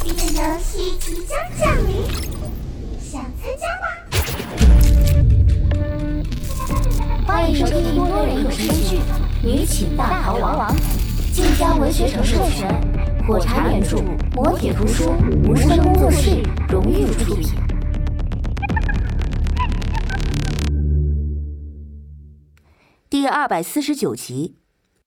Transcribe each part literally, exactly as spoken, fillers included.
这个游戏即将降临，想参加吗？ 欢迎收听多人有声剧《女寝大逃亡》，晋江文学城授权，火柴原著，磨铁图书，无声工作室荣誉出品。第二百四十九集。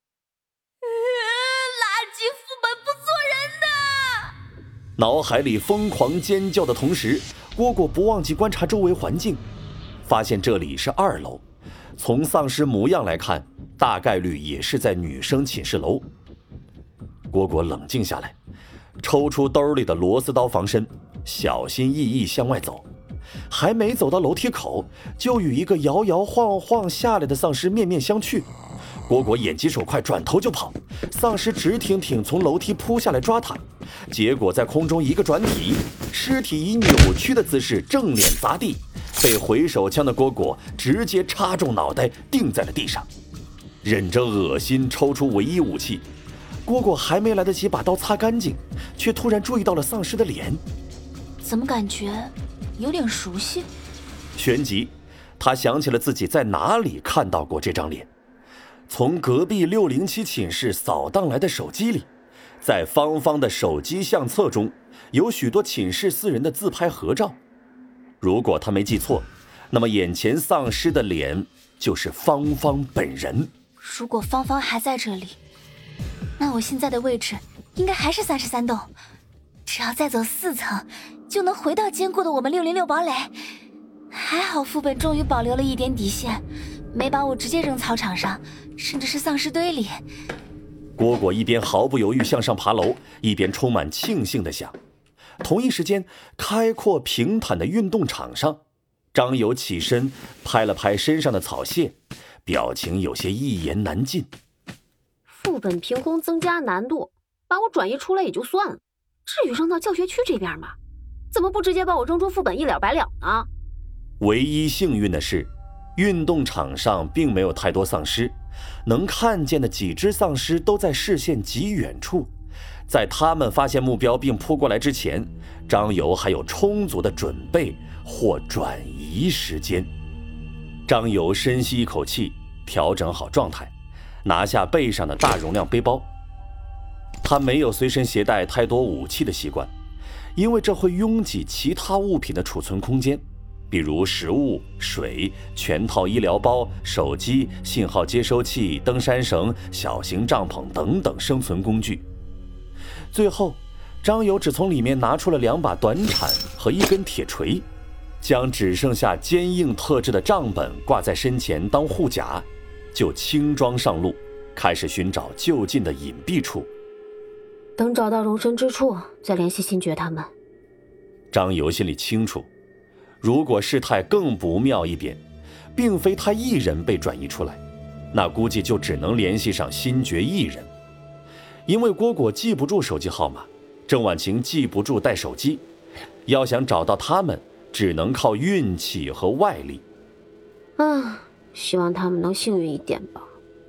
脑海里疯狂尖叫的同时，蝈蝈不忘记观察周围环境，发现这里是二楼，从丧尸模样来看，大概率也是在女生寝室楼。蝈蝈冷静下来，抽出兜里的螺丝刀防身，小心翼翼向外走。还没走到楼梯口，就与一个摇摇晃晃下来的丧尸面面相觑。蝈蝈眼疾手快，转头就跑，丧尸直挺挺从楼梯扑下来抓他，结果在空中一个转体，尸体以扭曲的姿势正脸砸地，被回手枪的蝈蝈直接插中脑袋，钉在了地上。忍着恶心抽出唯一武器，蝈蝈还没来得及把刀擦干净，却突然注意到了丧尸的脸。 怎么感觉有点熟悉？ 旋即他想起了自己在哪里看到过这张脸，从隔壁六零七寝室扫荡来的手机里，在芳芳的手机相册中有许多寝室四人的自拍合照。如果他没记错，那么眼前丧尸的脸就是芳芳本人。 如果芳芳还在这里，那我现在的位置应该还是三十三栋，只要再走四层就能回到坚固的我们六零六堡垒。还好副本终于保留了一点底线，没把我直接扔操场上，甚至是丧尸堆里。 蝈蝈一边毫不犹豫向上爬楼，一边充满庆幸地想。同一时间，开阔平坦的运动场上，张友起身拍了拍身上的草屑，表情有些一言难尽。 副本凭空增加难度，把我转移出来也就算了，至于扔到教学区这边吗？怎么不直接把我扔出副本一了百了呢？ 唯一幸运的是，运动场上并没有太多丧尸，能看见的几只丧尸都在视线极远处。在他们发现目标并扑过来之前，张友还有充足的准备或转移时间。张友深吸一口气，调整好状态，拿下背上的大容量背包。他没有随身携带太多武器的习惯，因为这会拥挤其他物品的储存空间，比如食物、水、全套医疗包、手机、信号接收器、登山绳、小型帐篷等等生存工具。最后，张友只从里面拿出了两把短铲和一根铁锤，将只剩下坚硬特制的账本挂在身前当护甲，就轻装上路，开始寻找就近的隐蔽处。 等找到容身之处，再联系星爵他们。 张友心里清楚，如果事态更不妙一点，并非他一人被转移出来，那估计就只能联系上星爵一人。因为蝈蝈记不住手机号码，郑婉晴记不住带手机，要想找到他们，只能靠运气和外力。 啊，希望他们能幸运一点吧。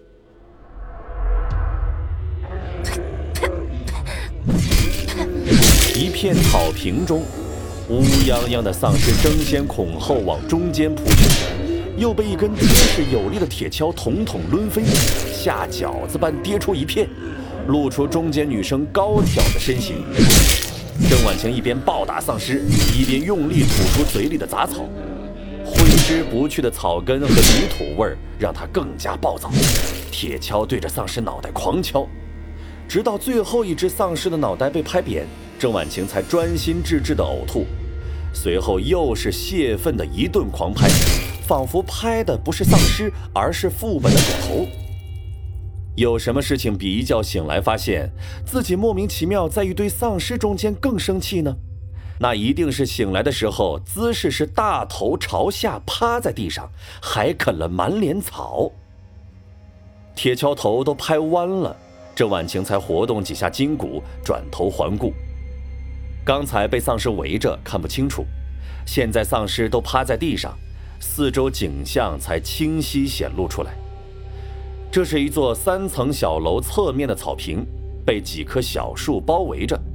一片草坪中，乌泱泱的丧尸争先恐后往中间扑去，又被一根结实有力的铁锹统统抡飞，下饺子般跌出一片，露出中间女生高挑的身形。郑婉晴一边暴打丧尸，一边用力吐出嘴里的杂草，挥之不去的草根和泥土味儿让她更加暴躁。铁锹对着丧尸脑袋狂敲，直到最后一只丧尸的脑袋被拍扁，郑婉晴才专心致志地呕吐，随后又是泄愤的一顿狂拍，仿佛拍的不是丧尸，而是副本的狗头。有什么事情比一觉醒来发现自己莫名其妙在一堆丧尸中间更生气呢？那一定是醒来的时候姿势是大头朝下趴在地上，还啃了满脸草。铁锹头都拍弯了，郑婉晴才活动几下筋骨，转头环顾。刚才被丧尸围着看不清楚，现在丧尸都趴在地上，四周景象才清晰显露出来。这是一座三层小楼侧面的草坪，被几棵小树包围着，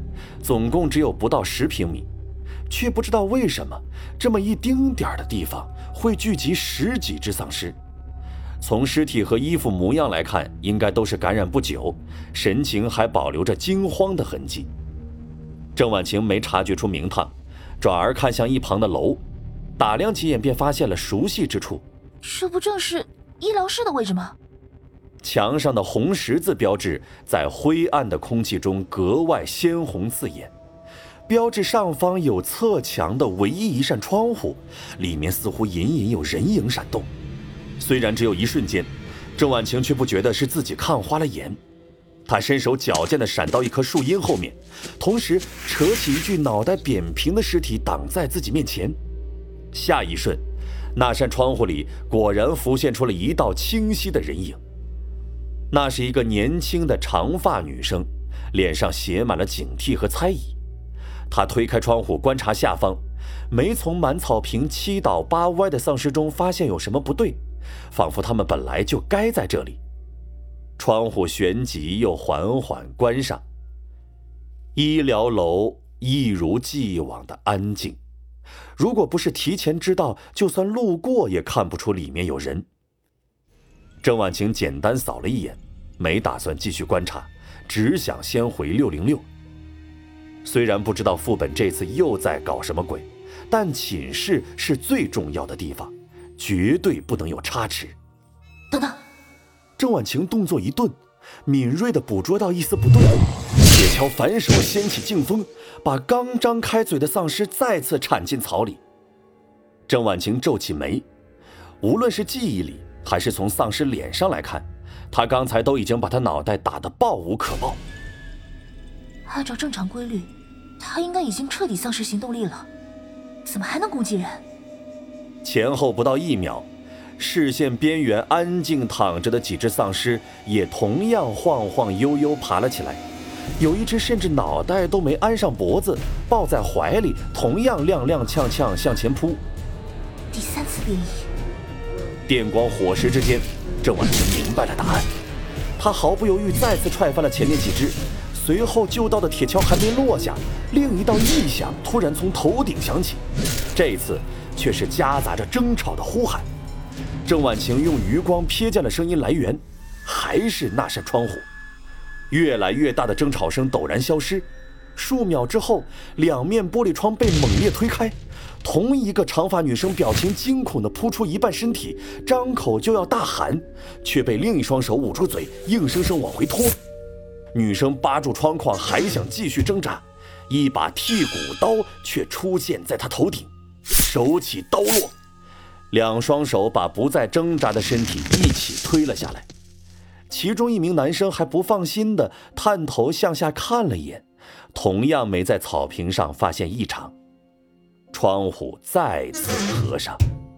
总共只有不到十平米，却不知道为什么这么一丁点儿的地方会聚集十几只丧尸。从尸体和衣服模样来看，应该都是感染不久，神情还保留着惊慌的痕迹。郑婉晴没察觉出名堂，转而看向一旁的楼，打量几眼便发现了熟悉之处。 这不正是医疗室的位置吗？ 墙上的红十字标志在灰暗的空气中格外鲜红刺眼，标志上方有侧墙的唯一一扇窗户，里面似乎隐隐有人影闪动。虽然只有一瞬间，郑婉晴却不觉得是自己看花了眼。她伸手矫健地闪到一棵树荫后面，同时扯起一具脑袋扁平的尸体挡在自己面前。下一瞬，那扇窗户里果然浮现出了一道清晰的人影。那是一个年轻的长发女生，脸上写满了警惕和猜疑。她推开窗户观察下方，没从满草坪七倒八歪的丧尸中发现有什么不对，仿佛他们本来就该在这里。窗户旋即又缓缓关上，医疗楼一如既往的安静。如果不是提前知道，就算路过也看不出里面有人。郑婉晴简单扫了一眼，没打算继续观察，只想先回六零六。虽然不知道副本这次又在搞什么鬼，但寝室是最重要的地方，绝对不能有差池。 等等， 郑婉晴动作一顿，敏锐地捕捉到一丝不对，铁锹反手掀起劲风，把刚张开嘴的丧尸再次铲进草里。郑婉晴皱起眉，无论是记忆里还是从丧尸脸上来看，他刚才都已经把他脑袋打得爆无可爆。 按照正常规律，他应该已经彻底丧失行动力了，怎么还能攻击人？ 前后不到一秒，视线边缘安静躺着的几只丧尸也同样晃晃悠悠爬了起来，有一只甚至脑袋都没安上脖子，抱在怀里，同样踉踉跄跄向前扑。 第三次变异。 电光火石之间，郑婉晴明白了答案。他毫不犹豫再次踹翻了前面几只，随后就到的铁锹还没落下，另一道异响突然从头顶响起，这次却是夹杂着争吵的呼喊。郑婉晴用余光瞥见了声音来源，还是那扇窗户。越来越大的争吵声陡然消失，数秒之后，两面玻璃窗被猛烈推开，同一个长发女生表情惊恐地扑出一半身体，张口就要大喊，却被另一双手捂住嘴，硬生生往回拖。女生扒住窗框还想继续挣扎，一把剔骨刀却出现在她头顶，手起刀落，两双手把不再挣扎的身体一起推了下来。其中一名男生还不放心地探头向下看了一眼，同样没在草坪上发现异常。窗户再次合上。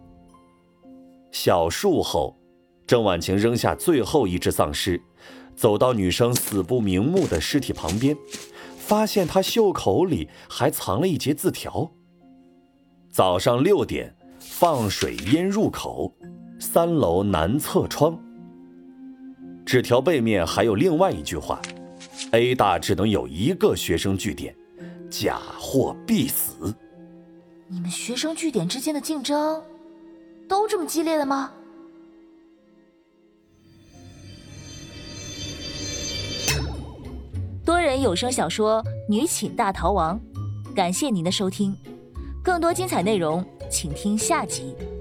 小树后，郑婉晴扔下最后一只丧尸，走到女生死不瞑目的尸体旁边，发现她袖口里还藏了一截字条：早上六点放水淹入口，三楼南侧窗。纸条背面还有另外一句话： A 大只能有一个学生据点，假货必死。 你们学生据点之间的竞争都这么激烈的吗？ 多人有声小说《女寝大逃亡》，感谢您的收听，更多精彩内容请听下集。